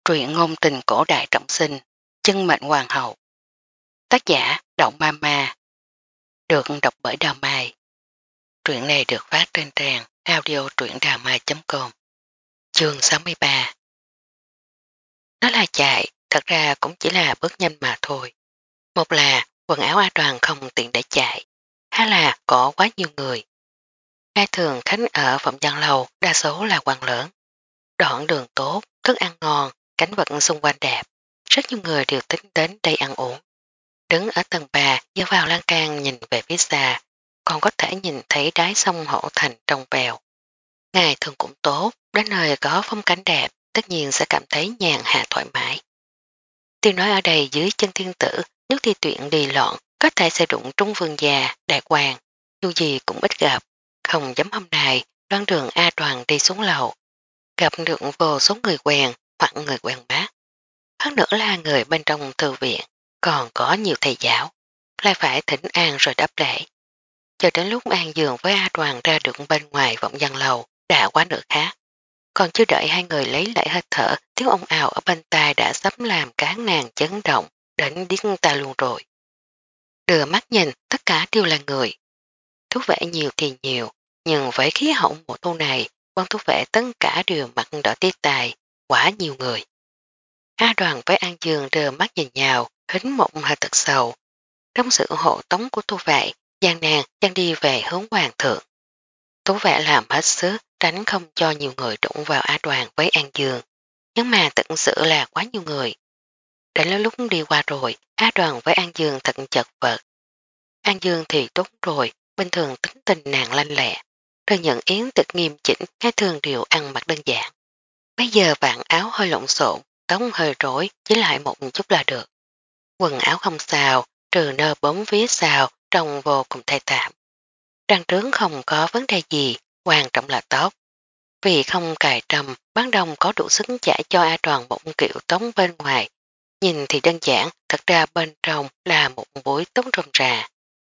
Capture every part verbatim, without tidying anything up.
Truyện ngôn tình cổ đại trọng sinh, chân mệnh hoàng hậu. Tác giả Động Ma Ma. Được đọc bởi Đào Mai. Truyện này được phát trên trang audio truyệnđàmai chấm com. Chương sáu mươi ba. Nó là chạy, thật ra cũng chỉ là bước nhanh mà thôi. Một là quần áo A Đoàn không tiện để chạy, hai là có quá nhiều người. Ngày thường khách ở phòng dân lầu đa số là quan lớn. Đoạn đường tốt, thức ăn ngon, cảnh vật xung quanh đẹp. Rất nhiều người đều tính đến đây ăn uống. Đứng ở tầng ba dơ vào lan can nhìn về phía xa, còn có thể nhìn thấy đáy sông Hổ Thành trong vèo. Ngày thường cũng tốt, đến nơi có phong cảnh đẹp, tất nhiên sẽ cảm thấy nhàn hạ thoải mái. Tiêu nói ở đây dưới chân thiên tử, nếu thi tuyển đi loạn, có thể sẽ đụng trung vương già, đại quan, dù gì cũng ít gặp, không giống hôm nay, đoán đường A Đoàn đi xuống lầu. Gặp được vô số người quen hoặc người quen bác. Khác nữa là người bên trong thư viện, còn có nhiều thầy giáo, lại phải thỉnh an rồi đáp lễ. Cho đến lúc An Dường với A Đoàn ra được bên ngoài vọng dân lầu, đã quá nửa khác. Còn chưa đợi hai người lấy lại hơi thở, tiếng ồn ào ở bên tai đã sắp làm cán nàng chấn động, đến điếc ta luôn rồi. Đưa mắt nhìn, tất cả đều là người. Thú vệ nhiều thì nhiều, nhưng với khí hậu mùa thu này, quan thú vệ tất cả đều mặt đỏ tía tài, quá nhiều người. A Đoàn với An Dương đưa mắt nhìn nhau, hính một hơi thật sâu. Trong sự hộ tống của tu vệ, Giang nàng đang đi về hướng hoàng thượng. Tu vệ làm hết sức tránh không cho nhiều người đụng vào A Đoàn với An Dương, nhưng mà thật sự là quá nhiều người. Đến lúc đi qua rồi, A Đoàn với An Dương thật chật vật. An Dương thì tốt rồi, bình thường tính tình nàng lanh lẹ, rồi nhận yến thực nghiêm chỉnh, ngay thường đều ăn mặc đơn giản. Bây giờ vạn áo hơi lộn xộn, tóc hơi rối, chỉ lại một chút là được. Quần áo không sao, trừ nơ bóng phía sau, trông vô cùng thê thảm. Răng trướng không có vấn đề gì, quan trọng là tóc. Vì không cài trầm, bán đông có đủ sức trả cho A Đoàn một kiểu tóc bên ngoài. Nhìn thì đơn giản, thật ra bên trong là một búi tóc rôm rà.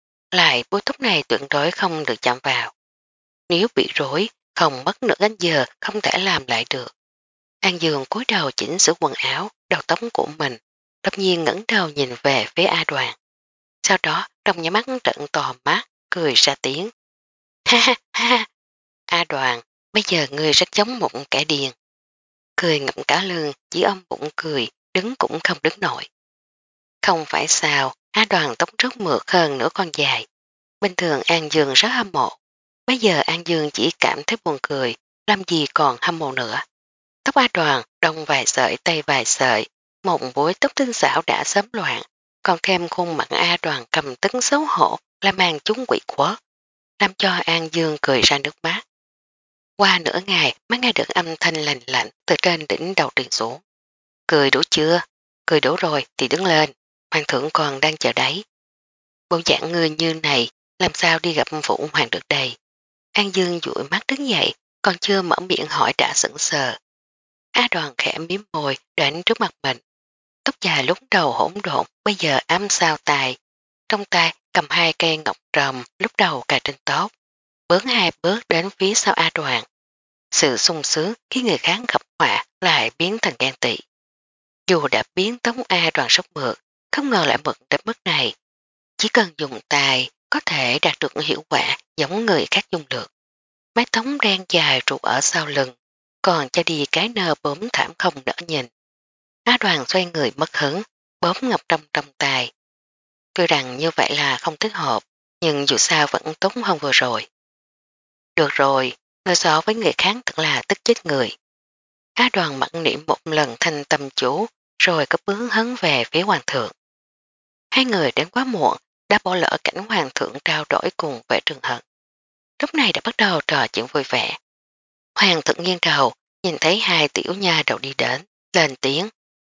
Lại búi tóc này tuyệt đối không được chạm vào. Nếu bị rối, không mất nửa canh giờ không thể làm lại được. An Dương cúi đầu chỉnh sửa quần áo, đầu tóc của mình, đột nhiên ngẩng đầu nhìn về phía A Đoàn. Sau đó trong nhà mắt trận to mắt, cười ra tiếng. Ha ha ha, A Đoàn, bây giờ ngươi rất giống một kẻ điên. Cười ngậm cả lưng, chỉ ôm bụng cười, đứng cũng không đứng nổi. Không phải sao, A Đoàn tóc rất mượt hơn nửa con dài. Bình thường An Dương rất hâm mộ. Bây giờ An Dương chỉ cảm thấy buồn cười, làm gì còn hâm mộ nữa. Tóc A Đoàn đông vài sợi tây vài sợi, một búi tóc tinh xảo đã sớm loạn, còn thêm khuôn mặt A Đoàn cầm tấn xấu hổ là mang chúng quỷ quất, làm cho An Dương cười ra nước mắt. Qua nửa ngày mới nghe được âm thanh lành lạnh từ trên đỉnh đầu truyền xuống. Cười đủ chưa? Cười đủ rồi thì đứng lên, hoàng thượng còn đang chờ đấy. Bộ dạng người như này làm sao đi gặp phụ hoàng được đây? An Dương dụi mắt đứng dậy, còn chưa mở miệng hỏi đã sững sờ. A Đoàn khẽ miếm môi đến trước mặt mình. Tóc dài lúc đầu hỗn độn, bây giờ ám sao tài. Trong tay cầm hai cây ngọc trầm, lúc đầu cài trên tóc. Bước hai bước đến phía sau A Đoàn. Sự sung sướng khi người khác gặp họa lại biến thành ghen tị. Dù đã biến tóc A Đoàn sốc mượt, không ngờ lại mượt đến mức này. Chỉ cần dùng tài có thể đạt được hiệu quả giống người khác dùng được. Mái tóc đen dài trụ ở sau lưng, còn cho đi cái nơ bốm thảm không đỡ nhìn. Á Đoàn xoay người mất hứng, bóp ngọc trong trong tay. Tuy rằng như vậy là không thích hợp, nhưng dù sao vẫn tốt hơn vừa rồi. Được rồi, người so với người khác thật là tức chết người. Á Đoàn mặc niệm một lần thanh tâm chú, rồi có bước hấn về phía hoàng thượng. Hai người đến quá muộn, đã bỏ lỡ cảnh hoàng thượng trao đổi cùng vệ trường hận. Lúc này đã bắt đầu trò chuyện vui vẻ. Hoàng thượng nghiêng đầu, nhìn thấy hai tiểu nha đầu đi đến, lên tiếng.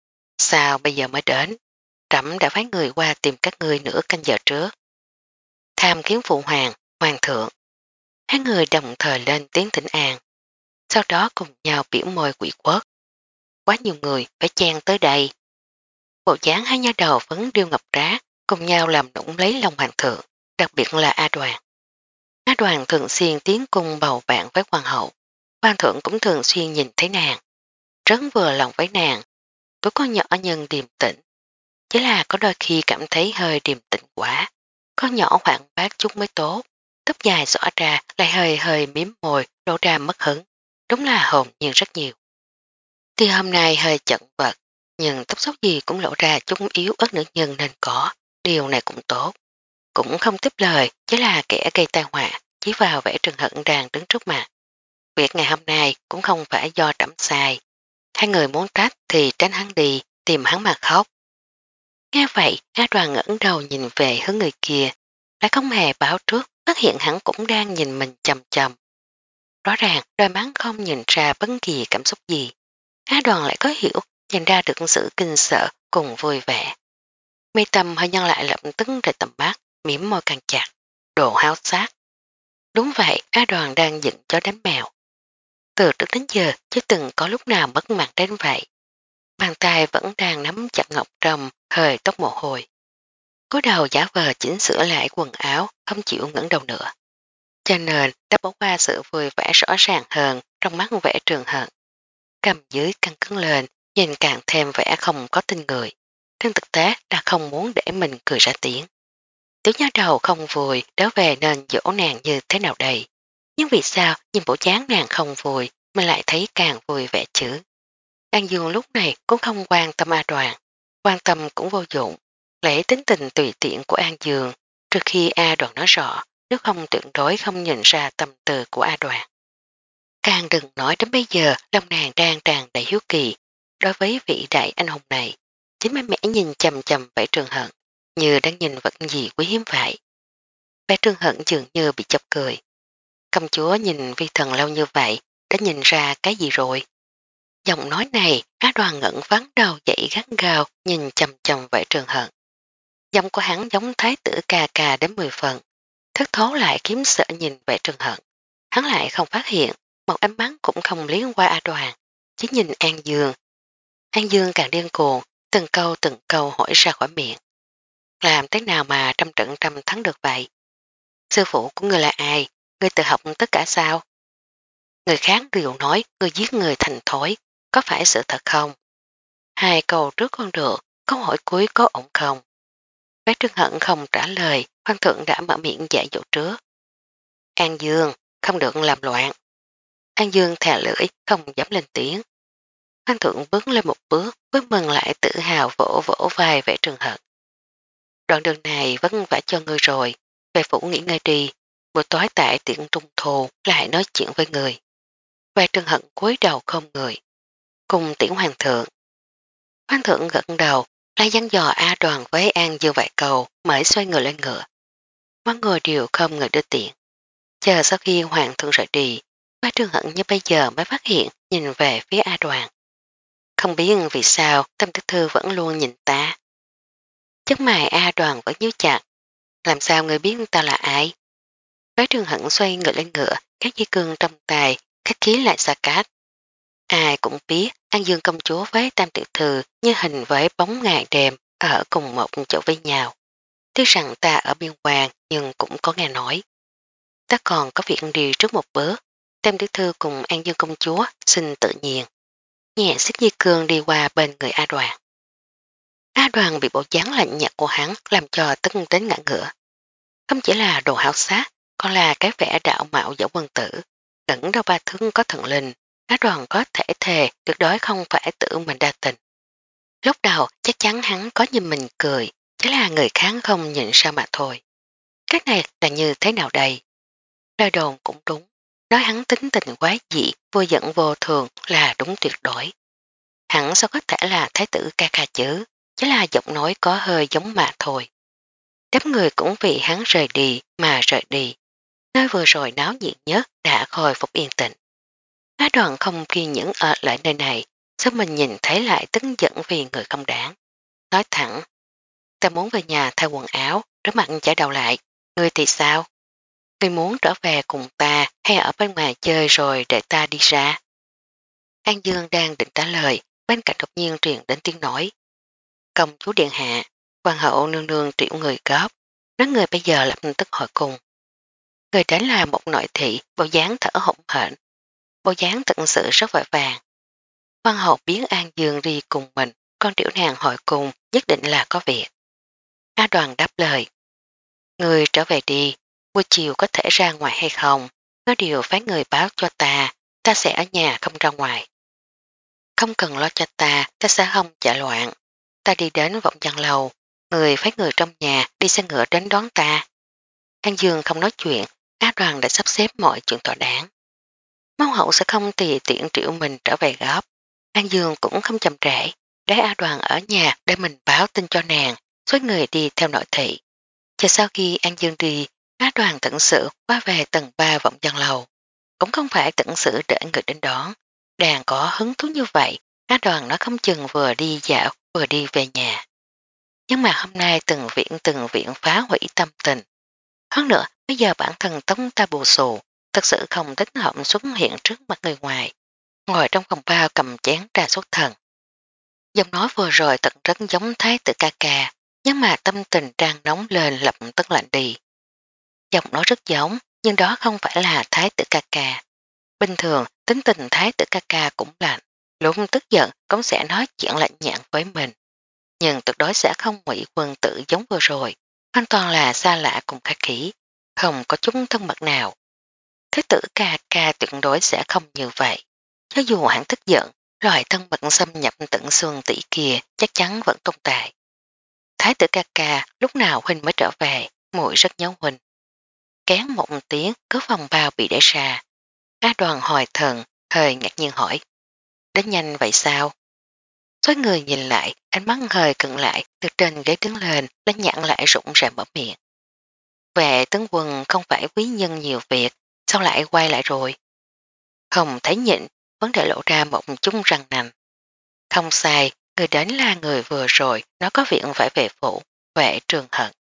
Sao bây giờ mới đến? Trẫm đã phái người qua tìm các ngươi nửa canh giờ trước. Tham kiến phụ hoàng, hoàng thượng. Hai người đồng thời lên tiếng thỉnh an. Sau đó cùng nhau biểu môi quỷ quốc. Quá nhiều người phải chen tới đây. Bộ dáng hai nha đầu phấn điêu ngọc trá, cùng nhau làm nũng lấy lòng hoàng thượng, đặc biệt là A Đoàn. A Đoàn thường xuyên tiến cung bầu bạn với hoàng hậu. Hoàng thượng cũng thường xuyên nhìn thấy nàng. Rất vừa lòng với nàng, tuổi con nhỏ nhưng điềm tĩnh. Chỉ là có đôi khi cảm thấy hơi điềm tĩnh quá. Con nhỏ khoảng bát chút mới tốt. Tóc dài xõa ra lại hơi hơi miếm môi, lộ ra mất hứng. Đúng là hồn nhiên rất nhiều. Tuy hôm nay hơi chận vật, nhưng tóc xốc gì cũng lộ ra chút yếu ớt nữ nhân nên có. Điều này cũng tốt. Cũng không tiếp lời, chỉ là kẻ gây tai họa, chỉ vào vẻ Trừng Hận đang đứng trước mặt. Việc ngày hôm nay cũng không phải do trẫm sai. Hai người muốn trách thì tránh hắn đi, tìm hắn mà khóc. Nghe vậy, A Đoàn ngẩng đầu nhìn về hướng người kia, lại không hề báo trước, phát hiện hắn cũng đang nhìn mình chầm chầm. Rõ ràng, đôi mắt không nhìn ra bất kỳ cảm xúc gì. A Đoàn lại có hiểu, nhìn ra được sự kinh sợ cùng vui vẻ. Mi tâm hơi nhân lại lập tức rời tầm mắt, mỉm môi càng chặt, đồ háo sát. Đúng vậy, A Đoàn đang dựng chó đánh mèo. Từ trước đến giờ, chưa từng có lúc nào mất mặt đến vậy. Bàn tay vẫn đang nắm chặt ngọc trầm, hơi tóc mồ hôi. Cúi đầu giả vờ chỉnh sửa lại quần áo, không chịu ngẩng đầu nữa. Cho nên đã bỏ qua sự vui vẻ rõ ràng hơn trong mắt vẻ Trường Hận. Cầm dưới căng cứng lên, nhìn càng thêm vẻ không có tin người. Trên thực tế đã không muốn để mình cười ra tiếng. Tiểu nhá đầu không vui trở về nên dỗ nàng như thế nào đây. Nhưng vì sao nhìn bộ dáng nàng không vui mình lại thấy càng vui vẻ chứ. An Dương lúc này cũng không quan tâm A Đoàn, quan tâm cũng vô dụng. Lẽ tính tình tùy tiện của An Dương, trừ khi A Đoàn nói rõ, nếu không tuyệt đối không nhìn ra tâm tư của A Đoàn. Càng đừng nói đến bây giờ lòng nàng đang tràn đầy hiếu kỳ đối với vị đại anh hùng này. Chính mấy mẻ nhìn chầm chầm vẻ Trường Hận, như đang nhìn vật gì quý hiếm vậy. Vẻ Trường Hận dường như bị chọc cười. Công chúa nhìn vi thần lâu như vậy, đã nhìn ra cái gì rồi? Giọng nói này, Á Đoàn ngẩn vắng đầu dậy gắt gao nhìn chầm chầm vẻ Trường Hận. Giọng của hắn giống thái tử cà cà đến mười phần. Thất thố lại kiếm sợ nhìn vẻ Trường Hận. Hắn lại không phát hiện, một ánh mắt cũng không liếng qua A Đoàn, chỉ nhìn An Dương. An Dương càng điên cuồng, từng câu từng câu hỏi ra khỏi miệng. Làm thế nào mà trăm trận trăm thắng được vậy? Sư phụ của người là ai? Người tự học tất cả sao? Người khác đều nói người giết người thành thói, có phải sự thật không? Hai câu trước con được, câu hỏi cuối có ổn không? Bác Trương Hận không trả lời, Hoàng thượng đã mở miệng dạy dỗ trước. An Dương, không được làm loạn. An Dương thè lưỡi, không dám lên tiếng. Hoàng thượng bước lên một bước, với mừng lại tự hào vỗ vỗ vai vẻ Trường Hận. Đoạn đường này vất vả cho ngươi rồi, về phủ nghỉ ngơi đi, buổi tối tại tiện trung thù lại nói chuyện với người. Vẻ Trường Hận cúi đầu không người. Cùng tiễn hoàng thượng. Hoàng thượng gật đầu, lại dặn dò A Đoàn với An Dương vài câu mới xoay người lên ngựa. Mọi người đều không người đưa tiện. Chờ sau khi hoàng thượng rời đi, Bá Trường Hận như bây giờ mới phát hiện nhìn về phía A Đoàn. Không biết vì sao Tâm Tích Thư vẫn luôn nhìn ta. Chất mày A Đoàn vẫn nhíu chặt. Làm sao người biết ta là ai? Bá Trường Hận xoay người lên ngựa, các dây cương trong tay, khách khí lại xa cát. Ai cũng biết An Dương công chúa với Tam Tiểu Thư như hình với bóng ngày đêm ở cùng một chỗ với nhau. Tuy rằng ta ở biên quan nhưng cũng có nghe nói. Ta còn có việc đi trước một bước. Tam Tiểu Thư cùng An Dương công chúa xin tự nhiên. Nhẹ xích di cương đi qua bên người A Đoàn. A Đoàn bị bộ dáng lạnh nhạt của hắn làm cho tức đến ngã ngựa. Không chỉ là đồ hảo sát, còn là cái vẻ đạo mạo dẫu quân tử. Ngẩn đâu ba thương có thần linh. A Đoàn có thể thề tuyệt đối không phải tự mình đa tình. Lúc đầu chắc chắn hắn có nhìn mình cười, chỉ là người khác không nhìn sao mà thôi. Cái này là như thế nào đây? Lời đồn cũng đúng, nói hắn tính tình quá dị, vô giận vô thường là đúng tuyệt đối. Hắn sao có thể là thái tử ca ca chứ, chỉ là giọng nói có hơi giống mà thôi. Đám người cũng vì hắn rời đi mà rời đi. Nơi vừa rồi náo nhiệt nhất đã khôi phục yên tĩnh. Á Đoàn không kiên nhẫn ở lại nơi này, sao mình nhìn thấy lại tức giận vì người không đáng. Nói thẳng, ta muốn về nhà thay quần áo, rửa mặt chải đầu lại, ngươi thì sao? Ngươi muốn trở về cùng ta hay ở bên ngoài chơi rồi để ta đi ra? An Dương đang định trả lời, bên cạnh đột nhiên truyền đến tiếng nói. Công chúa điện hạ, hoàng hậu nương nương triệu người góp, nói người bây giờ lập tức hỏi cùng. Người đến là một nội thị, bộ dáng thở hổn hển, bộ dáng thật sự rất vội vàng. Hoàng hậu biến An Dương đi cùng mình, con tiểu nàng hội cùng nhất định là có việc. A Đoàn đáp lời. Người trở về đi, buổi chiều có thể ra ngoài hay không, có điều phái người báo cho ta, ta sẽ ở nhà không ra ngoài. Không cần lo cho ta, ta sẽ không chạy loạn. Ta đi đến vọng văn lầu, người phái người trong nhà đi xe ngựa đến đón ta. An Dương không nói chuyện, A Đoàn đã sắp xếp mọi chuyện thỏa đáng. Mâu hậu sẽ không tùy tiện triệu mình trở về gấp. An Dương cũng không chậm trễ, để A Đoàn ở nhà để mình báo tin cho nàng, số người đi theo nội thị. Chờ sau khi An Dương đi, A Đoàn tận sự qua về tầng ba vọng văn lầu. Cũng không phải tận sự để người đến đón. Đàn có hứng thú như vậy, A Đoàn nó không chừng vừa đi dạo vừa đi về nhà. Nhưng mà hôm nay từng viện từng viện phá hủy tâm tình. Hơn nữa, bây giờ bản thân tống ta bù xù, thật sự không thích hợp xuất hiện trước mặt người ngoài. Ngồi trong phòng bao cầm chén trà xuất thần. Giọng nói vừa rồi thật rất giống thái tử ca ca, nhưng mà tâm tình trang nóng lên lập tức lạnh đi. Giọng nói rất giống, nhưng đó không phải là thái tử ca ca. Bình thường, tính tình thái tử ca ca cũng lạnh, lúc tức giận cũng sẽ nói chuyện lạnh nhạt với mình. Nhưng tuyệt đối sẽ không ngụy quân tử giống vừa rồi, hoàn toàn là xa lạ cùng khách khí, không có chút thân mật nào. Thế tử ca ca tuyệt đối sẽ không như vậy. Cho dù hắn tức giận, loại thân mật xâm nhập tận xương tỷ kia chắc chắn vẫn tồn tại. Thái tử ca ca lúc nào Huynh mới trở về, muội rất nhớ Huynh. Kén một tiếng cửa phòng bao bị để ra. A Đoàn hồi thần, hơi ngạc nhiên hỏi. Đến nhanh vậy sao? Xoay người nhìn lại, ánh mắt hơi cận lại, từ trên ghế đứng lên, lấy nhãn lại rụng ra mở miệng. Vệ tướng quân không phải quý nhân nhiều việc, sao lại quay lại rồi? Không thấy nhịn, vấn đề lộ ra một chút răng nành. Không sai, người đến là người vừa rồi, nó có việc phải về phủ, vệ trường hận.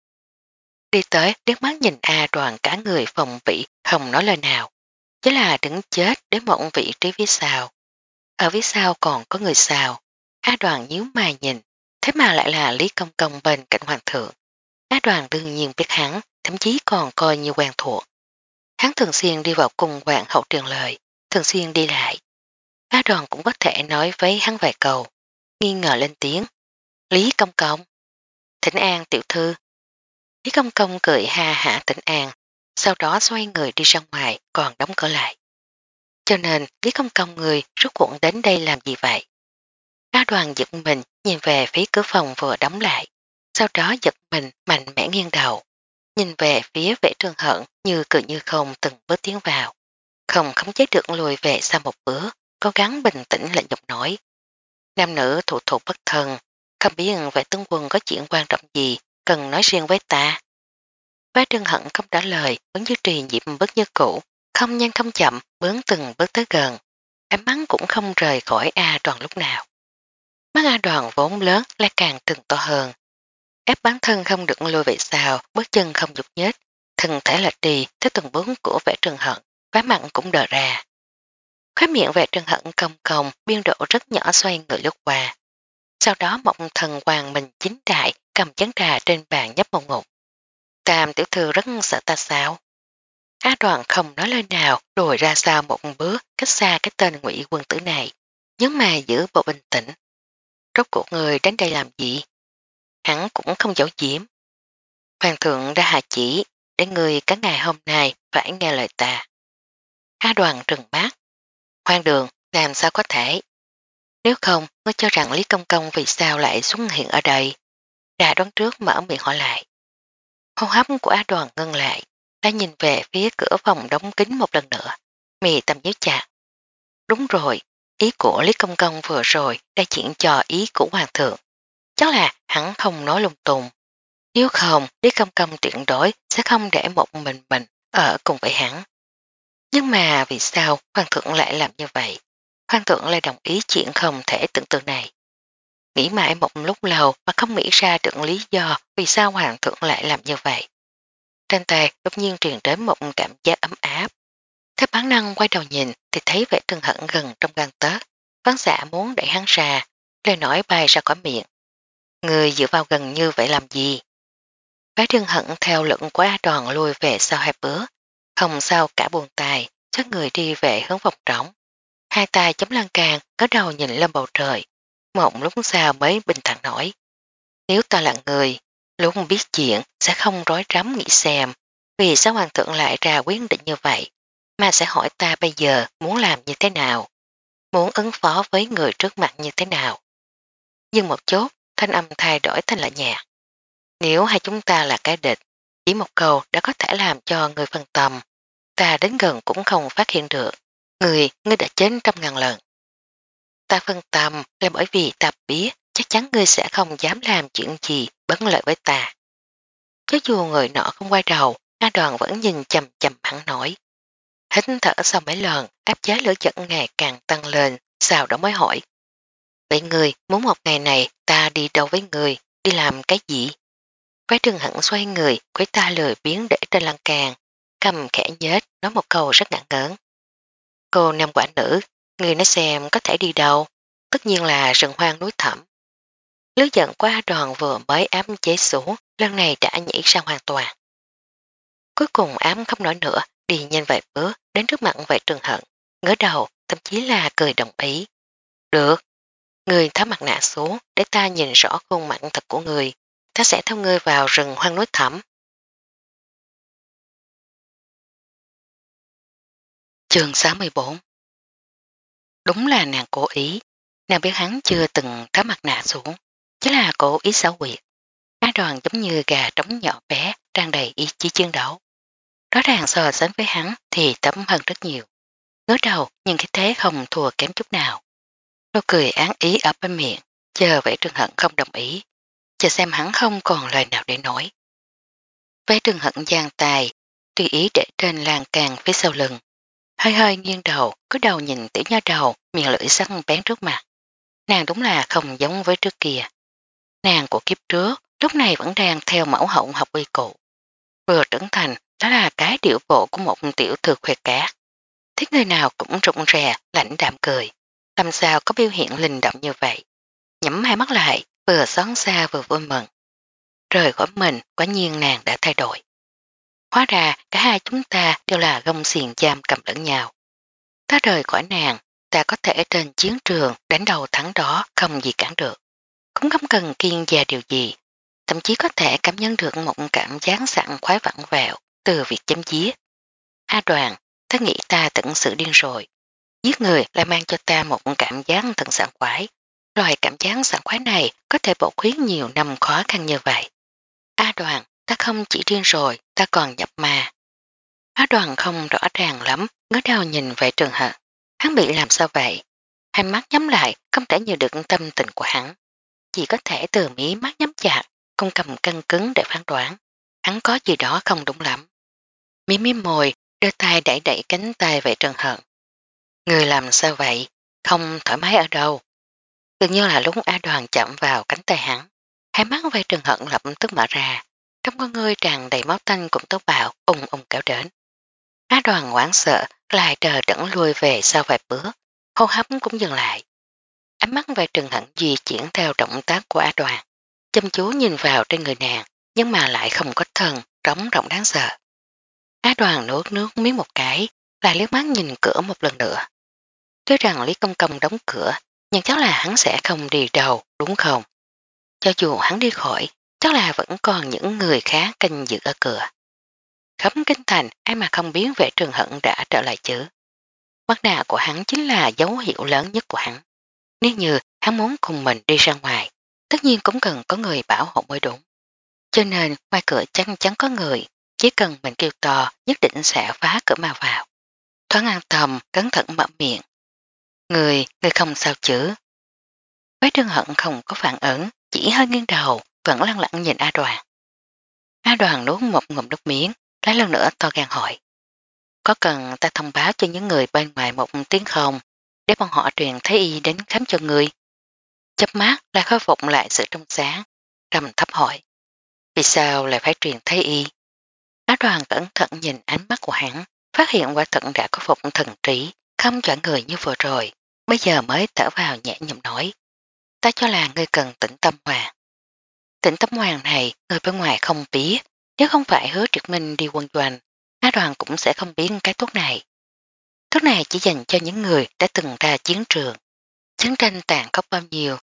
Đi tới, liếc mắt nhìn A Đoàn cả người phòng bị, không nói lời nào. Chỉ là đứng chết đến một vị trí phía sau. Ở phía sau còn có người sao. A Đoàn nhíu mày nhìn, thế mà lại là Lý Công Công bên cạnh hoàng thượng. A Đoàn đương nhiên biết hắn, thậm chí còn coi như quen thuộc. Hắn thường xuyên đi vào cùng hoàng hậu truyền lời, thường xuyên đi lại. A Đoàn cũng có thể nói với hắn vài câu, nghi ngờ lên tiếng. Lý Công Công. Thỉnh an tiểu thư. Lý Công Công cười ha hả thỉnh an, sau đó xoay người đi ra ngoài còn đóng cửa lại. Cho nên Lý Công Công người rút cuộn đến đây làm gì vậy? A Đoàn giật mình nhìn về phía cửa phòng vừa đóng lại, sau đó giật mình mạnh mẽ nghiêng đầu, nhìn về phía Vệ Trường Hận như cười như không từng bước tiến vào, không khống chế được lùi về sau một bước, cố gắng bình tĩnh lạnh giọng nói. Nam nữ thủ thuộc bất thân, không biết Vệ tướng quân có chuyện quan trọng gì cần nói riêng với ta. Vệ Trường Hận không trả lời, vẫn duy trì nhịp bước như cũ, không nhanh không chậm bước từng bước tới gần, ánh mắt cũng không rời khỏi A Đoàn lúc nào. Mắt A Đoàn vốn lớn lại càng trừng to hơn. Ép bản thân không được lùi về sau, bước chân không nhúc nhích, thân thể lệch đi theo từng bước của Vệ Trường Hận, vá mặn cũng đờ ra. Khóe miệng Vệ Trường Hận cong cong, biên độ rất nhỏ xoay người lướt qua. Sau đó một thần hoàng mình chính đại cầm chén trà trên bàn nhấp một ngụm. Tam tiểu thư rất sợ ta sao? Á Đoàn không nói lời nào, lùi ra sau một bước cách xa cái tên Ngụy Quân tử này, nhớ mà giữ bộ bình tĩnh. Rốt cuộc người đến đây làm gì? Hắn cũng không giấu giếm. Hoàng thượng đã hạ chỉ để người cả ngày hôm nay phải nghe lời ta. Á Đoàn trừng mắt. Hoàng đường làm sao có thể? Nếu không, ngươi cho rằng Lý Công Công vì sao lại xuất hiện ở đây? Đã đoán trước mở miệng hỏi lại. Hô hấp của Á Đoàn ngưng lại, đã nhìn về phía cửa phòng đóng kín một lần nữa. Mì tầm nhíu chặt. Đúng rồi, ý của Lý Công Công vừa rồi đã chuyển cho ý của Hoàng thượng. Chắc là hắn không nói lung tung. Nếu không, Lý Công Công tuyệt đối sẽ không để một mình mình ở cùng với hắn. Nhưng mà vì sao Hoàng thượng lại làm như vậy? Hoàng thượng lại đồng ý chuyện không thể tưởng tượng này. Nghĩ mãi một lúc lâu mà không nghĩ ra được lý do vì sao Hoàng thượng lại làm như vậy. Trên tay đột nhiên truyền đến một cảm giác ấm áp. Theo bản năng quay đầu nhìn thì thấy Vệ Trường Hận gần trong gan tớt. Phán xạ muốn đẩy hắn ra, lời nói bay ra khỏi miệng. Người dựa vào gần như vậy làm gì? Vệ Trường Hận theo lựng của A Đoàn lui về sau hai bước, không sao cả buồn tài, cho người đi về hướng vòng trống. Hai tay chống lan can, có đầu nhìn lên bầu trời. một lúc sau mới bình thản nói. Nếu ta là người, lúc biết chuyện sẽ không rối rắm nghĩ xem vì sao hoàng thượng lại ra quyết định như vậy, mà sẽ hỏi ta bây giờ muốn làm như thế nào, muốn ứng phó với người trước mặt như thế nào. Nhưng một chút, thanh âm thay đổi thành là nhạt. Nếu hai chúng ta là cái địch, chỉ một câu đã có thể làm cho người phân tâm, ta đến gần cũng không phát hiện được. Người, ngươi đã chết trăm ngàn lần. Ta phân tâm là bởi vì ta biết chắc chắn ngươi sẽ không dám làm chuyện gì bất lợi với ta. Cho dù người nọ không quay đầu, A Đoàn vẫn nhìn chầm chầm hắn nói. Hít thở sau mấy lần, áp chế lửa giận ngày càng tăng lên, sau đó mới hỏi. Vậy người muốn một ngày này ta đi đâu với người, đi làm cái gì? Vái Trừng Hận xoay người, quấy ta lười biến để trên lan can, cầm khẽ nhết, nói một câu rất ngạn ngớn. Cô nam quả nữ, người nói xem có thể đi đâu, tất nhiên là rừng hoang núi thẳm. Lứa giận qua Đoàn vừa mới ám chế xuống, lần này đã nhảy sang hoàn toàn. Cuối cùng ám không nổi nữa, đi nhanh vài bước đến trước mặt Vệ Trừng Hận, ngỡ đầu, thậm chí là cười đồng ý. Được, người tháo mặt nạ xuống để ta nhìn rõ khuôn mặt thật của người, ta sẽ theo ngươi vào rừng hoang núi thẳm. Chương sáu mươi bốn. Đúng là nàng cố ý, nàng biết hắn chưa từng tháo mặt nạ xuống, chỉ là cố ý xảo quyệt. Á Đoàn giống như gà trống nhỏ bé, tràn đầy ý chí chiến đấu. Rõ ràng so sánh với hắn thì tấm hơn rất nhiều. Ngớ đầu nhưng cái thế không thua kém chút nào. Nó cười án ý ở bên miệng, chờ Vệ Trừng Hận không đồng ý, chờ xem hắn không còn lời nào để nói. Vệ Trừng Hận giang tài, tùy ý để trên lan can phía sau lưng. Hơi hơi nghiêng đầu, có đầu nhìn tiểu nha đầu, miệng lưỡi sắc bén trước mặt. Nàng đúng là không giống với trước kia. Nàng của kiếp trước, lúc này vẫn đang theo mẫu hậu học quy cụ. Vừa trưởng thành, đó là cái điệu bộ của một tiểu thư khuê cát. Thiết người nào cũng rụng rè, lãnh đạm cười. Làm sao có biểu hiện linh động như vậy? Nhắm hai mắt lại, vừa xón xa vừa vui mừng. Rời khỏi mình, quả nhiên nàng đã thay đổi. Hóa ra, cả hai chúng ta đều là gông xiềng giam cầm lẫn nhau. Ta rời khỏi nàng, ta có thể trên chiến trường đánh đầu thắng đó không gì cản được. Cũng không cần kiên dè điều gì. Thậm chí có thể cảm nhận được một cảm giác sẵn khoái vặn vẹo từ việc chém giết. A Đoàn, ta nghĩ ta tận sự điên rồi. Giết người lại mang cho ta một cảm giác thật sảng khoái. Loài cảm giác sảng khoái này có thể bổ khuyết nhiều năm khó khăn như vậy. A Đoàn, ta không chỉ điên rồi, ta còn nhập ma. A Đoàn không rõ ràng lắm, ngớ đầu nhìn về Trường Hận. Hắn bị làm sao vậy? Hai mắt nhắm lại, không thể như được tâm tình của hắn. Chỉ có thể từ mí mắt nhắm chặt, không cầm cân cứng để phán đoán. Hắn có gì đó không đúng lắm. Mí mí môi, đưa tay đẩy đẩy cánh tay về Trần Hận. Người làm sao vậy? Không thoải mái ở đâu? Tự như là lúc A Đoàn chạm vào cánh tay hắn. Hai mắt về Trần Hận lập tức mở ra. Trong con ngươi tràn đầy máu tanh cũng tấu bạo, ung ung kéo đến. A Đoàn hoảng sợ, lại đờ đẫn lui về sau vài bước. Hô hấp cũng dừng lại. Ánh mắt về Trần Hận di chuyển theo động tác của A Đoàn. Chăm chú nhìn vào trên người nàng, nhưng mà lại không có thần, trống rộng đáng sợ. Á Đoàn nuốt nước miếng một cái, lại liếc mắt nhìn cửa một lần nữa. Tuy rằng Lý Công Công đóng cửa, nhưng chắc là hắn sẽ không đi đâu, đúng không? Cho dù hắn đi khỏi, chắc là vẫn còn những người khác canh giữ ở cửa. Khắp kinh thành, ai mà không biết về Trường Hận đã trở lại chứ. Mắt nạ của hắn chính là dấu hiệu lớn nhất của hắn. Nếu như hắn muốn cùng mình đi ra ngoài, tất nhiên cũng cần có người bảo hộ mới đúng. Cho nên ngoài cửa chắc chắn có người, chỉ cần mình kêu to nhất định sẽ phá cửa mà vào. Thoáng an tâm, cẩn thận mở miệng. Người, người không sao chứ. Với Trương Hận không có phản ứng, chỉ hơi nghiêng đầu, vẫn lăng lặng nhìn A Đoàn. A Đoàn nuốt một ngụm nước miếng, lại lần nữa to gan hỏi. Có cần ta thông báo cho những người bên ngoài một tiếng không, để bọn họ truyền Thái Y đến khám cho người? Chớp mắt lại khôi phục lại sự trong sáng, trầm thấp hỏi. Vì sao lại phải truyền Thái Y? Á Đoàn cẩn thận nhìn ánh mắt của hắn, phát hiện quả thận đã có phục thần trí, không chọn người như vừa rồi, bây giờ mới thở vào nhẹ nhõm nói. Ta cho là ngươi cần tĩnh tâm hoàng. Tĩnh tâm hoàng này, người bên ngoài không biết, nếu không phải Hứa Triệt Minh đi quân doanh, Á Đoàn cũng sẽ không biết cái thuốc này. Thuốc này chỉ dành cho những người đã từng ra chiến trường. Chiến tranh tàn khốc bao nhiêu,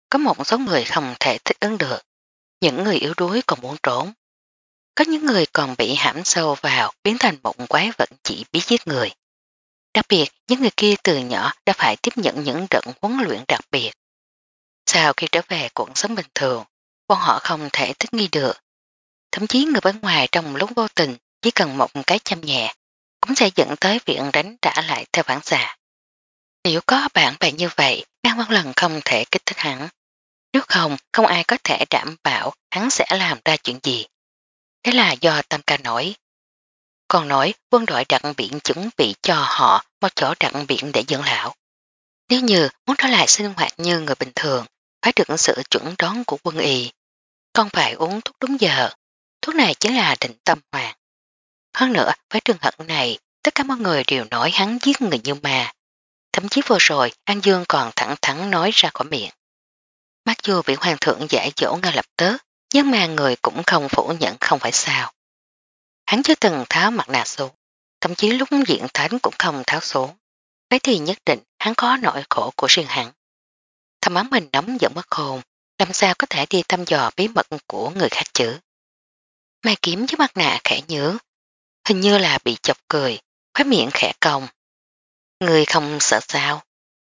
có một số người không thể thích ứng được, những người yếu đuối còn muốn trốn. Có những người còn bị hãm sâu vào biến thành một quái vật chỉ biết giết người. Đặc biệt, những người kia từ nhỏ đã phải tiếp nhận những trận huấn luyện đặc biệt. Sau khi trở về cuộc sống bình thường, bọn họ không thể thích nghi được. Thậm chí người bên ngoài trong lúc vô tình chỉ cần một cái chăm nhẹ cũng sẽ dẫn tới việc đánh trả lại theo phản xạ. Nếu có bạn bè như vậy, ngàn một lần không thể kích thích hắn. Nếu không, không ai có thể đảm bảo hắn sẽ làm ra chuyện gì. Thế là do Tam Ca nói. Còn nói quân đội đặc biệt chuẩn bị cho họ một chỗ đặc biệt để dưỡng lão. Nếu như muốn trở lại sinh hoạt như người bình thường, phải được sự chuẩn đoán của quân y. Còn phải uống thuốc đúng giờ. Thuốc này chính là định tâm hoàng. Hơn nữa, với trường hợp này, tất cả mọi người đều nói hắn giết người như ma. Thậm chí vừa rồi, An Dương còn thẳng thắn nói ra khỏi miệng. Mặc dù bị hoàng thượng giải dỗ ngay lập tức, nhưng mà người cũng không phủ nhận không phải sao. Hắn chưa từng tháo mặt nạ xuống, thậm chí lúc diện thánh cũng không tháo xuống. Đấy thì nhất định hắn có nỗi khổ của riêng hắn. Thầm mắng mình nóng giận mất hồn, làm sao có thể đi thăm dò bí mật của người khác chứ. Mai kiếm với mặt nạ khẽ nhớ, hình như là bị chọc cười, khóe miệng khẽ cong. Người không sợ sao?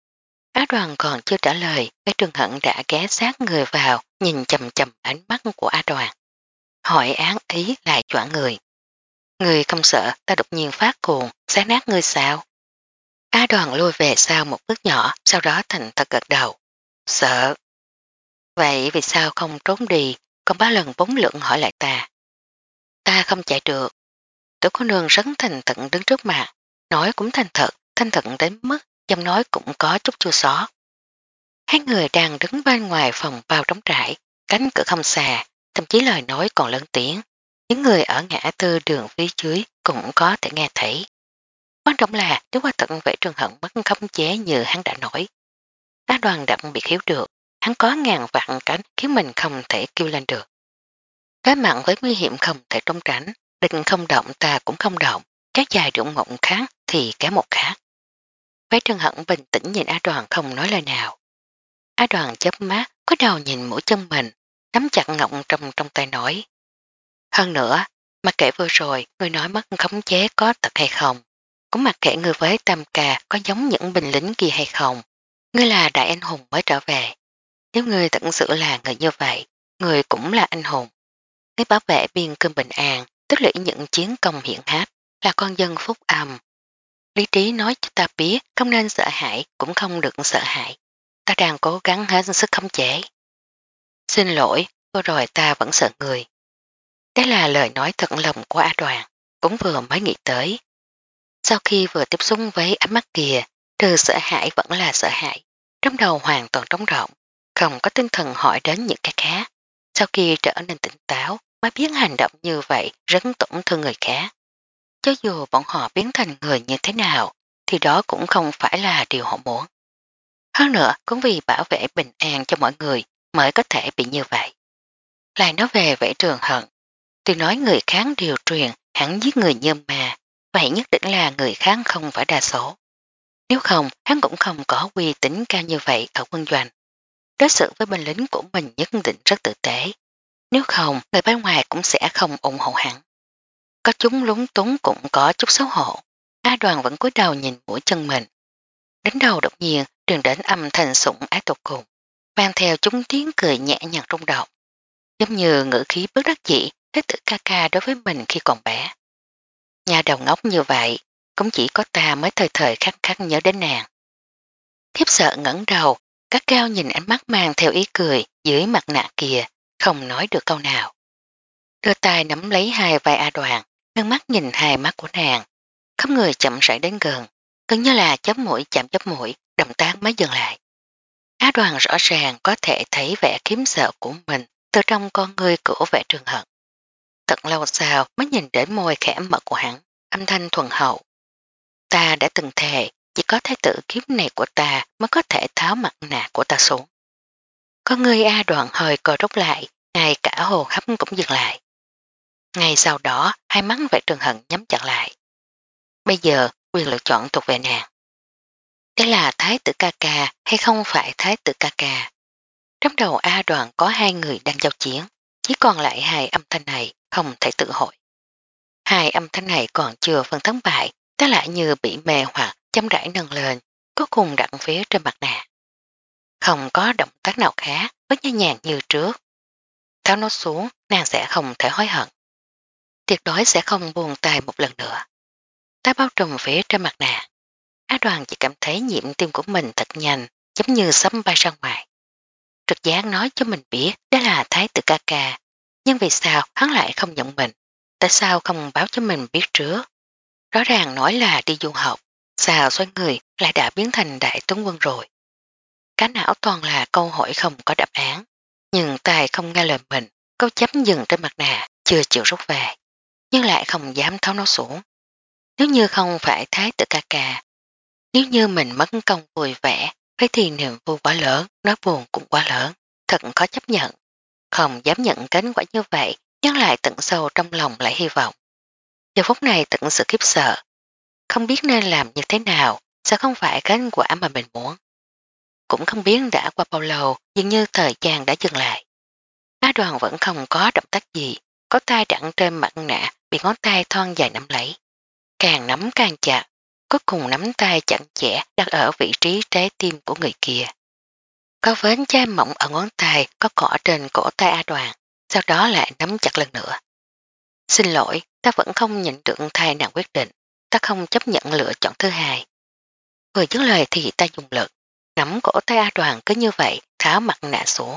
Á đoàn còn chưa trả lời, cái trường hận đã ghé sát người vào, nhìn chầm chầm ánh mắt của Á đoàn. Hỏi án ý lại choạng người. Người không sợ ta đột nhiên phát cuồng, xé nát người sao? Á đoàn lui về sau một bước nhỏ, sau đó thành thật gật đầu. Sợ. Vậy vì sao không trốn đi, còn ba lần bốn lượng hỏi lại ta? Ta không chạy được. Tiểu cô nương rất thành tận đứng trước mặt, nói cũng thành thật, thanh thận đến mức giọng nói cũng có chút chua xót. Hai người đang đứng bên ngoài phòng bao trống trải, cánh cửa không xà, thậm chí lời nói còn lớn tiếng. Những người ở ngã tư đường phía dưới cũng có thể nghe thấy. Quan trọng là nếu qua tận vệ trường hận mất khống chế như hắn đã nói. Á đoàn đặc biệt hiểu được, hắn có ngàn vạn cánh khiến mình không thể kêu lên được. Đối mặt với nguy hiểm không thể trốn tránh, định không động ta cũng không động, các dài rụng ngộng khác thì cả một khác. Vệ trường hận bình tĩnh nhìn Á đoàn không nói lời nào. Á đoàn chớp mắt, có đầu nhìn mũi chân mình, nắm chặt ngọng trong trong tay nói. Hơn nữa, mặc kệ vừa rồi người nói mất khống chế có thật hay không, cũng mặc kệ người với Tam Ca có giống những binh lính kia hay không, ngươi là đại anh hùng mới trở về. Nếu ngươi thật sự là người như vậy, người cũng là anh hùng. Để bảo vệ biên cương bình an, tích lũy những chiến công hiện hát, là con dân phúc âm. Lý trí nói cho ta biết không nên sợ hãi cũng không được sợ hãi. Ta đang cố gắng hết sức khống chế. Xin lỗi, vừa rồi ta vẫn sợ người. Đây là lời nói thật lòng của A Đoàn, cũng vừa mới nghĩ tới. Sau khi vừa tiếp xúc với ánh mắt kia, trừ sợ hãi vẫn là sợ hãi. Trong đầu hoàn toàn trống rỗng, không có tinh thần hỏi đến những cái khác. Sau khi trở nên tỉnh táo, mới biết hành động như vậy rất tổn thương người khác. Cho dù bọn họ biến thành người như thế nào, thì đó cũng không phải là điều họ muốn. Hơn nữa cũng vì bảo vệ bình an cho mọi người mới có thể bị như vậy. Lại nói về vệ trường hận, tuy nói người khác điều truyền hắn giết người như mà, vậy nhất định là người khác không phải đa số. Nếu không, hắn cũng không có uy tín cao như vậy ở quân doanh. Đối xử với binh lính của mình nhất định rất tử tế. Nếu không, người bên ngoài cũng sẽ không ủng hộ hắn. Có chúng lúng túng cũng có chút xấu hổ. A Đoàn vẫn cúi đầu nhìn mũi chân mình. Đến đầu đột nhiên truyền đến âm thanh sủng ái tột cùng, mang theo chúng tiếng cười nhẹ nhàng rung động. Giống như ngữ khí bất đắc dĩ thế tử ca ca đối với mình khi còn bé. Nhà đầu ngốc như vậy, cũng chỉ có ta mới thời thời khắc khắc nhớ đến nàng. Khiếp sợ ngẩng đầu, các cao nhìn ánh mắt mang theo ý cười dưới mặt nạ kia, không nói được câu nào. Đưa tay nắm lấy hai vai A Đoàn, ngân mắt nhìn hai mắt của nàng, không người chậm rãi đến gần, gần như là chấm mũi chạm chấm mũi, động tác mới dừng lại. Á Đoàn rõ ràng có thể thấy vẻ kiếm sợ của mình từ trong con người của vệ trường hận. Thật lâu sau mới nhìn đến môi khẽ mở của hắn, âm thanh thuần hậu. Ta đã từng thề, chỉ có thái tử kiếp này của ta mới có thể tháo mặt nạ của ta xuống. Con người A Đoàn hơi co rút lại, ngay cả hồ hấp cũng dừng lại. Ngay sau đó, hai mắt vệ trường hận nhắm chặt lại. Bây giờ, quyền lựa chọn thuộc về nàng. Đây là thái tử ca ca hay không phải thái tử ca ca? Trong đầu A Đoàn có hai người đang giao chiến, chỉ còn lại hai âm thanh này không thể tự hội. Hai âm thanh này còn chưa phân thắng bại, ta lại như bị mê hoặc chăm rãi nâng lên, có cùng đặt phía trên mặt nạ. Không có động tác nào khác, với nhẹ nhàng như trước. Tháo nó xuống, nàng sẽ không thể hối hận. Tuyệt đối sẽ không buông tay một lần nữa. Ta bao trùm phía trên mặt nạ. Á Đoàn chỉ cảm thấy nhịp tim của mình thật nhanh, giống như sấm bay ra ngoài. Trực giác nói cho mình biết đó là thái tử ca ca. Nhưng vì sao hắn lại không nhận mình? Tại sao không báo cho mình biết trước? Rõ ràng nói là đi du học, sao xoay người lại đã biến thành đại tướng quân rồi. Cá não toàn là câu hỏi không có đáp án. Nhưng tài không nghe lời mình, câu chấm dừng trên mặt nạ, chưa chịu rút về. Nhưng lại không dám tháo nó xuống. Nếu như không phải thái tử ca ca, nếu như mình mất công vui vẻ, vậy thì niềm vui quá lớn, nói buồn cũng quá lớn, thật khó chấp nhận. Không dám nhận kết quả như vậy, nhưng lại tận sâu trong lòng lại hy vọng. Giờ phút này tận sự khiếp sợ, không biết nên làm như thế nào, sẽ không phải kết quả mà mình muốn. Cũng không biết đã qua bao lâu, dường như thời gian đã dừng lại. Á Đoàn vẫn không có động tác gì, có tay đặn trên mặt nạ, bị ngón tay thon dài nắm lấy. Càng nắm càng chặt, cuối cùng nắm tay chặt chẽ đặt ở vị trí trái tim của người kia. Có vết chai mỏng ở ngón tay, có cỏ trên cổ tay A Đoàn, sau đó lại nắm chặt lần nữa. Xin lỗi, ta vẫn không nhận được thay nàng quyết định, ta không chấp nhận lựa chọn thứ hai. Vừa dứt lời thì ta dùng lực, nắm cổ tay A Đoàn cứ như vậy, tháo mặt nạ xuống.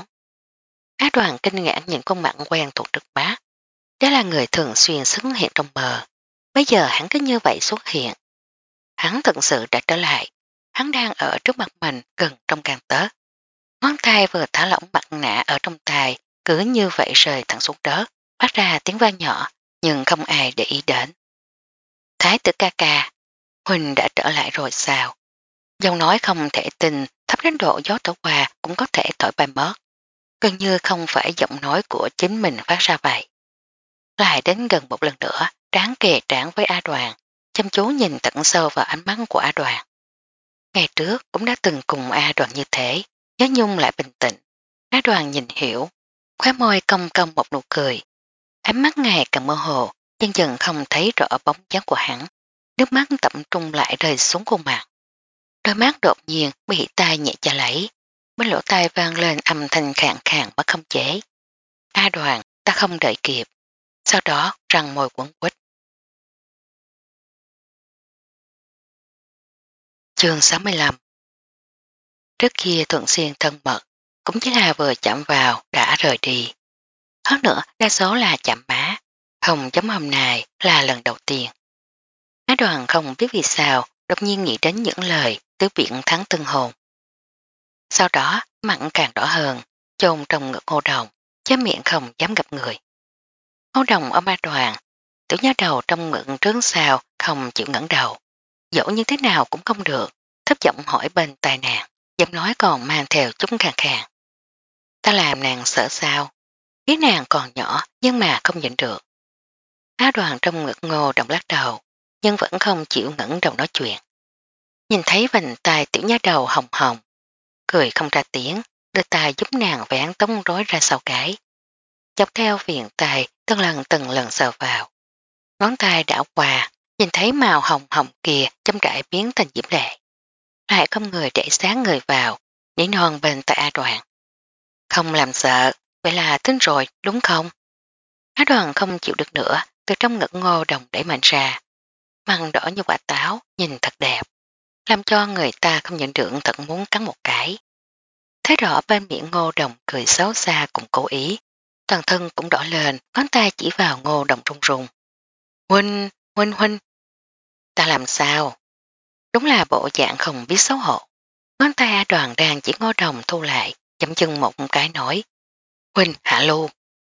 A Đoàn kinh ngạc nhìn khuôn mặt quen thuộc trước mắt. Đó là người thường xuyên xuất hiện trong mờ. Bây giờ hắn cứ như vậy xuất hiện. Hắn thật sự đã trở lại. Hắn đang ở trước mặt mình gần trong càng tớt. Ngón tay vừa thả lỏng mặt nạ ở trong tay, cứ như vậy rơi thẳng xuống đất, phát ra tiếng vang nhỏ, nhưng không ai để ý đến. Thái tử ca ca, Huỳnh đã trở lại rồi sao? Giọng nói không thể tin, thấp đến độ gió thổi qua cũng có thể thổi bay mất. Gần như không phải giọng nói của chính mình phát ra vậy. Lại đến gần một lần nữa, tráng kề tráng với A Đoàn, chăm chú nhìn tận sâu vào ánh mắt của A Đoàn. Ngày trước cũng đã từng cùng A Đoàn như thế, nhớ nhung lại bình tĩnh. A Đoàn nhìn hiểu, khóe môi cong cong một nụ cười. Ánh mắt ngày càng mơ hồ, dần dần không thấy rõ bóng dáng của hắn. Nước mắt tập trung lại rơi xuống khuôn mặt. Đôi mắt đột nhiên bị tay nhẹ chà lấy, bên lỗ tai vang lên âm thanh khàn khàn mất không chế. A Đoàn, ta không đợi kịp. Sau đó răng môi quấn quýt. Chương sáu mươi lăm. Trước kia thuận xuyên thân mật, cũng chỉ là vừa chạm vào đã rời đi. Hơn nữa đa số là chạm má, không giống hôm nay là lần đầu tiên. Á Đoàn không biết vì sao đột nhiên nghĩ đến những lời tứ biện thắng tương hồn. Sau đó mặn càng đỏ hơn, chôn trong ngực Ngô Đồng, chứ miệng không dám gặp người. Ngô Đồng ôm A Đoàn, tiểu nhá đầu trong ngực trướng sao không chịu ngẩng đầu. Dẫu như thế nào cũng không được, thấp giọng hỏi bên tai nàng, giọng nói còn mang theo chút khàn khàn. Ta làm nàng sợ sao? Biết nàng còn nhỏ nhưng mà không nhịn được. Á Đoàn trong ngực Ngô Đồng lắc đầu, nhưng vẫn không chịu ngẩng đầu nói chuyện. Nhìn thấy vành tai tiểu nhá đầu hồng hồng, cười không ra tiếng, đưa tay giúp nàng vén tống rối ra sau cái. Chọc theo viền tay từng lần từng lần sờ vào. Ngón tay đảo qua, nhìn thấy màu hồng hồng kia châm trại biến thành diễm lệ. Lại không người để sáng người vào, nỉ non bên tại A Đoàn. Không làm sợ, vậy là tính rồi đúng không? Á Đoàn không chịu được nữa, từ trong ngực Ngô Đồng đẩy mạnh ra. Măng đỏ như quả táo, nhìn thật đẹp, làm cho người ta không nhận được thật muốn cắn một cái. Thấy rõ bên miệng Ngô Đồng cười xấu xa cũng cố ý, toàn thân cũng đỏ lên, ngón tay chỉ vào Ngô Đồng run run. Huynh, huynh huynh, ta làm sao? Đúng là bộ dạng không biết xấu hổ. Ngón tay A Đoàn đang chỉ Ngô Đồng thu lại, chậm chân một cái nói. Huynh hạ lưu.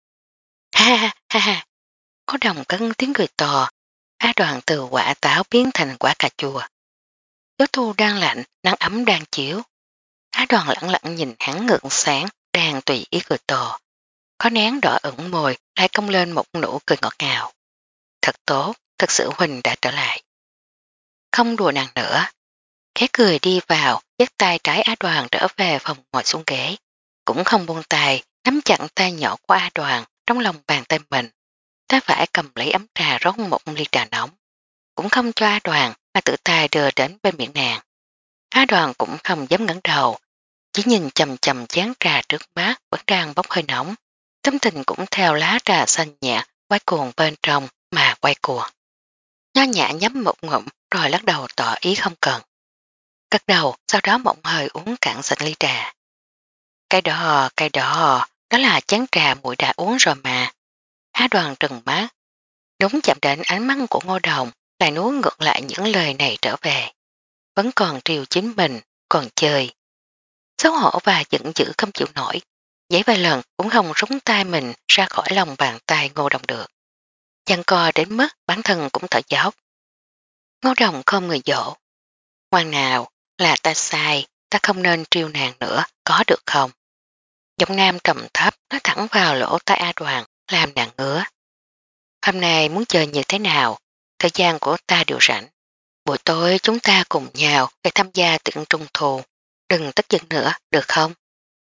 Ha ha ha ha. Ngô Đồng cất tiếng cười to. A Đoàn từ quả táo biến thành quả cà chua. Gió thu đang lạnh, nắng ấm đang chiếu. Á Đoàn lặng lặng nhìn hắn ngượng sáng, đang tùy ý cười to. Có nén đỏ ửng môi, lại cong lên một nụ cười ngọt ngào. Thật tốt, thật sự Huynh đã trở lại. Không đùa nàng nữa. Khẽ cười đi vào, dắt tay trái Á Đoàn trở về phòng ngồi xuống ghế. cũng không buông tay, nắm chặt tay nhỏ của A Đoàn trong lòng bàn tay mình. Tay phải cầm lấy ấm trà rót một ly trà nóng, cũng không cho A Đoàn mà tự tay đưa đến bên miệng nàng. A Đoàn cũng không dám ngẩng đầu, chỉ nhìn chầm chầm chén trà trước mắt vẫn đang bốc hơi nóng. Tâm tình cũng theo lá trà xanh nhẹ quay cuồng bên trong mà quay cuồng. Nho nhã nhắm một ngụm rồi lắc đầu tỏ ý không cần. Cất đầu sau đó mộng hơi uống cạn sạch ly trà. Cái đó, cái đó, đó là chén trà muội đã uống rồi mà. Á Đoàn trừng mắt. Đúng chạm đến ánh mắt của Ngô Đồng lại nuốt ngược lại những lời này trở về. Vẫn còn triều chính mình, còn chơi. Xấu hổ và giận dữ không chịu nổi. Giấy vài lần cũng không rúng tay mình ra khỏi lòng bàn tay Ngô Đồng được. Chăn co đến mức bản thân cũng thở dốc. Ngô Đồng không người dỗ. Ngoan nào, là ta sai, ta không nên triêu nàng nữa, có được không? Giọng nam trầm thấp nói thẳng vào lỗ tai A Đoàn, làm nàng ngứa. Hôm nay muốn chơi như thế nào? Thời gian của ta đều rảnh. Buổi tối chúng ta cùng nhau để tham gia tiệc trung thu. Đừng tức giận nữa, được không?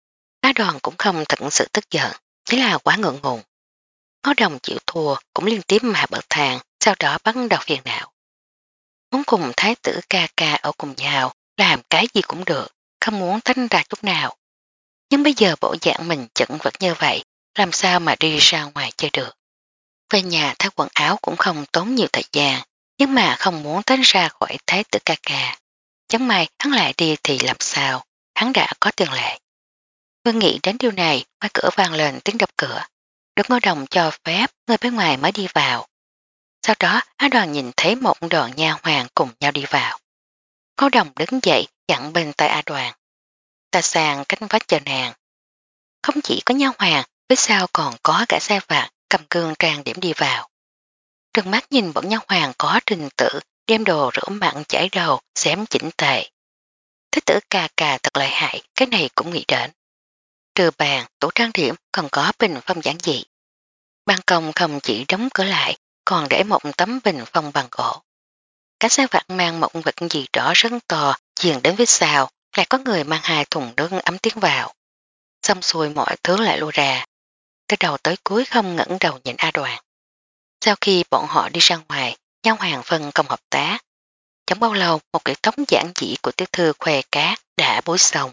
Á Đoàn cũng không thật sự tức giận, chỉ là quá ngượng ngùng. Ngô Đồng chịu thua cũng liên tiếp mà bật thang, sau đó bắt đầu phiền não. Muốn cùng thái tử ca ca ở cùng nhau, làm cái gì cũng được, không muốn tách ra chút nào. Nhưng bây giờ bộ dạng mình chẩn vật như vậy, làm sao mà đi ra ngoài chơi được. Về nhà thay quần áo cũng không tốn nhiều thời gian, nhưng mà không muốn tách ra khỏi thái tử ca ca. Chẳng may hắn lại đi thì làm sao, hắn đã có tiền lệ. Vừa nghĩ đến điều này, ngoài cửa vang lên tiếng đập cửa. Được Ngô Đồng cho phép người bên ngoài mới đi vào. Sau đó Á Đoàn nhìn thấy một đoàn nha hoàng cùng nhau đi vào. Ngô Đồng đứng dậy dặn bên tay A Đoàn. Ta sang cánh vách chờ nàng. Không chỉ có nha hoàng, phía sau còn có cả xe vạc cầm gương trang điểm đi vào. Trừng mắt nhìn bọn nha hoàng có trình tự đem đồ rửa mặn chảy đầu xém chỉnh tề. Thế tử ca ca thật lợi hại, cái này cũng nghĩ đến. Trừ bàn, tủ trang điểm còn có bình phong giản dị. Ban công không chỉ đóng cửa lại, còn để một tấm bình phong bằng gỗ. Cả xe vặt mang một vật gì đó rất to, dường đến phía sau, lại có người mang hai thùng nước ấm tiến vào. Xong xuôi mọi thứ lại lùa ra. Từ đầu tới cuối không ngẩng đầu nhìn A Đoàn. Sau khi bọn họ đi ra ngoài, nhau hoàng phân công hợp tác. Chẳng bao lâu một kiểu tống giản dị của tiểu thư khoe cá đã bối xong.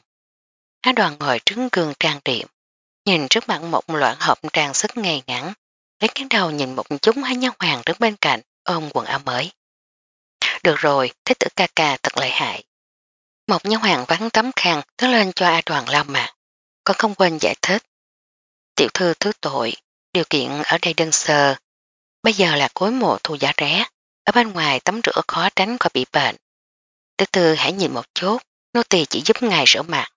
A Đoàn ngồi trứng gương trang điểm, nhìn trước mặt một loạn hộp trang sức ngay ngắn, lấy cái đầu nhìn một chút hai nhau hoàng đứng bên cạnh ôm quần áo mới. Được rồi, thế tử ca ca thật lợi hại. Một nhau hoàng vắng tấm khăn tới lên cho A Đoàn lau mặt, còn không quên giải thích. Tiểu thư thứ tội, điều kiện ở đây đơn sơ. Bây giờ là cuối mùa thu giá rẻ, ở bên ngoài tắm rửa khó tránh khỏi bị bệnh. Từ từ hãy nhìn một chút, nô tỳ chỉ giúp ngài rửa mặt.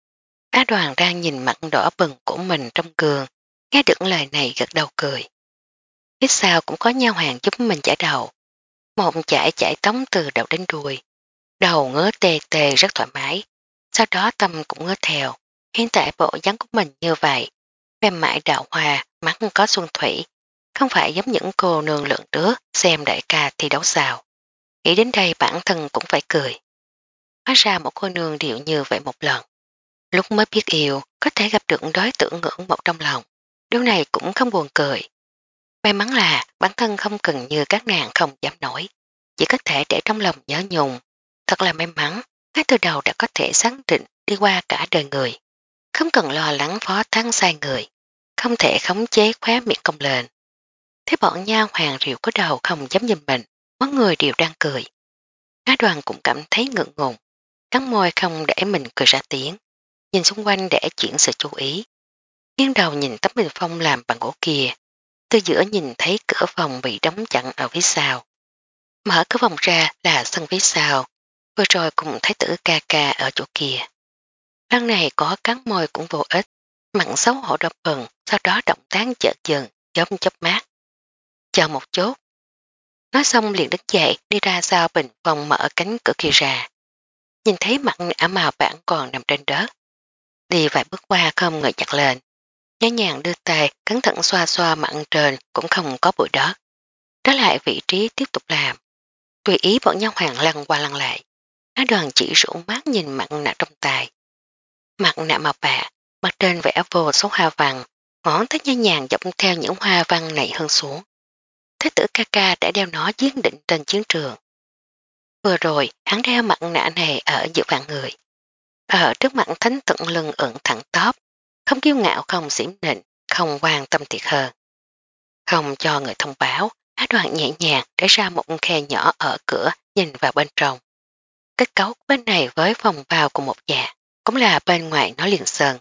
Á Đoàn đang nhìn mặt đỏ bừng của mình trong gương, nghe được lời này gật đầu cười. Phía sau cũng có nha hoàng giúp mình chải đầu. Một chải chải tống từ đầu đến đuôi. Đầu ngứa tê tê rất thoải mái. Sau đó tâm cũng ngứa theo. Hiện tại bộ dáng của mình như vậy. Mềm mại đạo hòa, mắt có xuân thủy. Không phải giống những cô nương lượng trước xem đại ca thi đấu sao. Nghĩ đến đây bản thân cũng phải cười. Hóa ra một cô nương điệu như vậy một lần. Lúc mới biết yêu, có thể gặp được đối tượng ngưỡng một trong lòng. Điều này cũng không buồn cười. May mắn là bản thân không cần như các nàng không dám nổi. Chỉ có thể để trong lòng nhớ nhung. Thật là may mắn, ngay từ đầu đã có thể xác định đi qua cả đời người. Không cần lo lắng phó thắng sai người. Không thể khống chế khóe miệng công lên. Thế bọn nha hoàng rượu có đầu không dám nhìn mình. Mọi người đều đang cười. Á Đoàn cũng cảm thấy ngượng ngùng. Cắn môi không để mình cười ra tiếng. Nhìn xung quanh để chuyển sự chú ý. Nghiêng đầu nhìn tấm bình phong làm bằng gỗ kia. Từ giữa nhìn thấy cửa phòng bị đóng chặn ở phía sau. Mở cửa phòng ra là sân phía sau. Vừa rồi cùng thấy tử ca ca ở chỗ kia. Lần này có cắn môi cũng vô ích. Mặn xấu hổ đập bừng. Sau đó động tác chợt dần giống chớp mát. Chờ một chút. Nói xong liền đứng dậy đi ra sau bình phong mở cánh cửa kia ra. Nhìn thấy mặt ả màu bản còn nằm trên đất. Đi vài bước qua không người chặt lên. Nhớ nhàng đưa tay cẩn thận xoa xoa mặn trên cũng không có bụi đất. Đó lại vị trí tiếp tục làm. Tùy ý bọn nhau hoàng lăn qua lăn lại. Á Đoàn chỉ rủ mắt nhìn mặn nạ trong tay. Mặt nạ màu bạc, mặt trên vẽ vô số hoa văn, ngón tay nhẹ nhàng dọc theo những hoa văn này hơn xuống. Thế tử ca ca đã đeo nó chiến định trên chiến trường. Vừa rồi, hắn đeo mặt nạ này ở giữa vạn người. Ở trước mặt thánh tận lưng ẩn thẳng tóc, không kiêu ngạo không xỉm nịnh, không quan tâm thiệt hơn. Không cho người thông báo, Á Đoàn nhẹ nhàng để ra một khe nhỏ ở cửa nhìn vào bên trong. Kết cấu bên này với phòng vào cùng một nhà, cũng là bên ngoài nó liền sơn.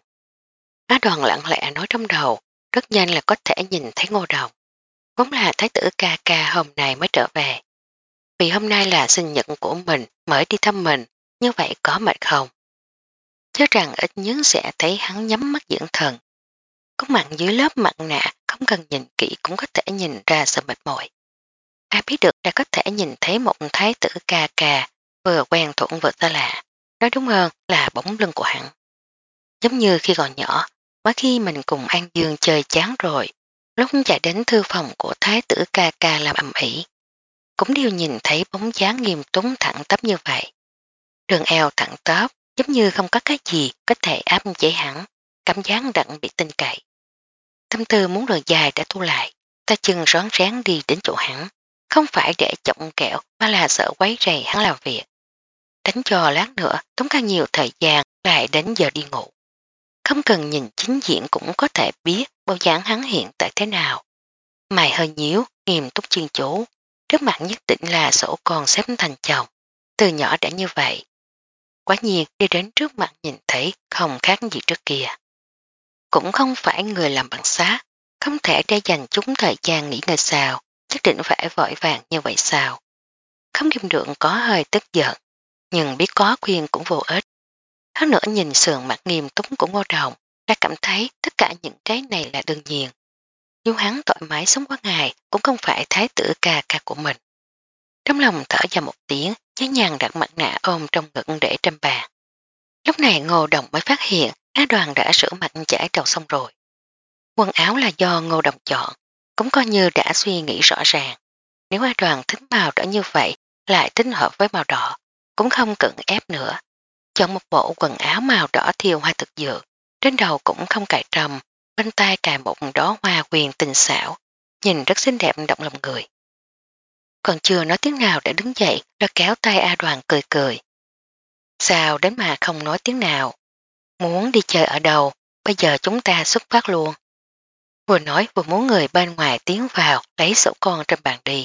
Á Đoàn lặng lẽ nói trong đầu, rất nhanh là có thể nhìn thấy Ngô Đồng. Vốn là thái tử ca ca hôm nay mới trở về. Vì hôm nay là sinh nhật của mình mới đi thăm mình, như vậy có mệt không? Chứ rằng ít nhất sẽ thấy hắn nhắm mắt dưỡng thần. Có mặt dưới lớp mặt nạ không cần nhìn kỹ cũng có thể nhìn ra sự mệt mỏi. Ai biết được đã có thể nhìn thấy một thái tử ca ca vừa quen thuận vừa xa lạ. Nói đúng hơn là bóng lưng của hắn. Giống như khi còn nhỏ, mỗi khi mình cùng An Dương chơi chán rồi, lúc chạy đến thư phòng của thái tử ca ca làm ầm ĩ, cũng đều nhìn thấy bóng dáng nghiêm túng thẳng tắp như vậy. Đường eo thẳng tắp, giống như không có cái gì có thể áp chế hắn, cảm giác đặc biệt tin cậy. Tâm tư muốn đường dài đã thu lại, ta chân rón rén đi đến chỗ hắn, không phải để chọng kẹo mà là sợ quấy rầy hắn làm việc. Đánh cho lát nữa tốn càng nhiều thời gian lại đến giờ đi ngủ. Không cần nhìn chính diện cũng có thể biết bao dáng hắn hiện tại thế nào. Mày hơi nhíu, nghiêm túc chuyên chú, trước mặt nhất định là sổ con xếp thành chồng, từ nhỏ đã như vậy. Quả nhiên đi đến trước mặt nhìn thấy không khác gì trước kia. Cũng không phải người làm bằng xác, không thể để dành chúng thời gian nghỉ ngơi sao, nhất định phải vội vàng như vậy sao. Không kim được có hơi tức giận, nhưng biết có khuyên cũng vô ích. Hơn nữa nhìn sườn mặt nghiêm túc của Ngô Đồng, đã cảm thấy tất cả những cái này là đương nhiên. Dù hắn thoải mái sống qua ngày cũng không phải thái tử ca ca của mình. Trong lòng thở ra một tiếng, nhớ nhàng đặt mặt nạ ôm trong ngực để trên bàn. Lúc này Ngô Đồng mới phát hiện Á Đoàn đã rửa mặt chải đầu xong rồi. Quần áo là do Ngô Đồng chọn, cũng coi như đã suy nghĩ rõ ràng. Nếu Á Đoàn thích màu đỏ như vậy lại thích hợp với màu đỏ, cũng không cần ép nữa. Chọn một bộ quần áo màu đỏ thiêu hoa thực dược, trên đầu cũng không cài trầm, bên tay cài một đóa hoa quyền tình xảo, nhìn rất xinh đẹp động lòng người. Còn chưa nói tiếng nào đã đứng dậy đã kéo tay A Đoàn cười cười. Sao đến mà không nói tiếng nào? Muốn đi chơi ở đâu, bây giờ chúng ta xuất phát luôn. Vừa nói vừa muốn người bên ngoài tiến vào lấy sổ con trên bàn đi.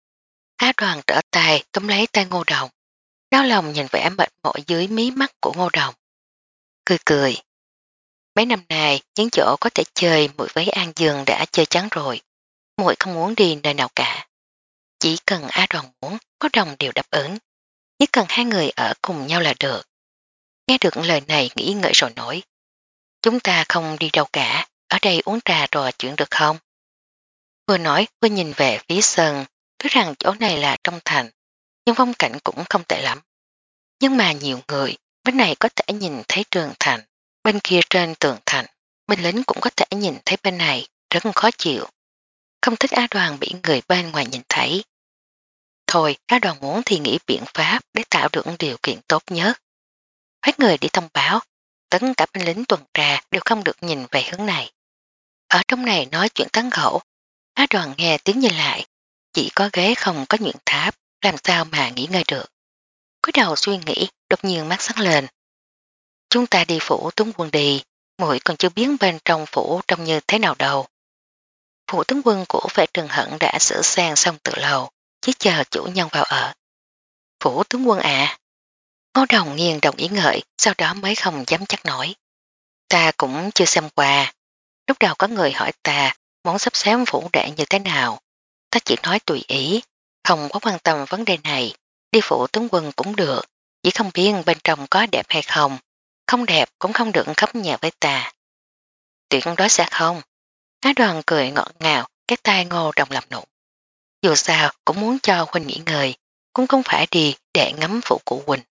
Á Đoàn trở tay túm lấy tay Ngô Đồng, đau lòng nhìn vẻ mệt mỏi dưới mí mắt của Ngô Đồng. Cười cười. Mấy năm nay những chỗ có thể chơi muội với An Dương đã chơi chán rồi, muội không muốn đi nơi nào cả. Chỉ cần Á Đoàn muốn, có Đồng đều đáp ứng. Chỉ cần hai người ở cùng nhau là được. Nghe được lời này nghĩ ngợi rồi nổi. Chúng ta không đi đâu cả, ở đây uống trà rồi chuyện được không? Vừa nói vừa nhìn về phía sân, biết rằng chỗ này là trong thành, nhưng phong cảnh cũng không tệ lắm. Nhưng mà nhiều người, bên này có thể nhìn thấy tường thành, bên kia trên tường thành, binh lính cũng có thể nhìn thấy bên này, rất khó chịu. Không thích Á Đoàn bị người bên ngoài nhìn thấy. Thôi, Á Đoàn muốn thì nghĩ biện pháp để tạo được điều kiện tốt nhất. Phát người đi thông báo, tất cả binh lính tuần tra đều không được nhìn về hướng này. Ở trong này nói chuyện tán gẫu, Á Đoàn nghe tiếng nhìn lại, chỉ có ghế không có nhuyễn tháp, làm sao mà nghỉ ngơi được. Cúi đầu suy nghĩ, đột nhiên mắt sáng lên. Chúng ta đi phủ tướng quân đi, muội còn chưa biết bên trong phủ trông như thế nào đâu. Phủ tướng quân của vệ Trường Hận đã sửa sang xong từ lâu, chỉ chờ chủ nhân vào ở. Phủ tướng quân ạ. Ngô Đồng nghiêng đồng ý ngợi, sau đó mới không dám chắc nổi. Ta cũng chưa xem qua. Lúc đầu có người hỏi ta muốn sắp xếp phủ đệ như thế nào. Ta chỉ nói tùy ý, không có quan tâm vấn đề này. Đi phủ tướng quân cũng được, chỉ không biết bên trong có đẹp hay không. Không đẹp cũng không được khóc nhẹ với ta. Tuyệt đối sẽ không. Á Đoàn cười ngọt ngào, cái tay Ngô Đồng làm nụ. Dù sao cũng muốn cho Huynh nghỉ ngơi, cũng không phải đi để ngắm phụ của Huynh.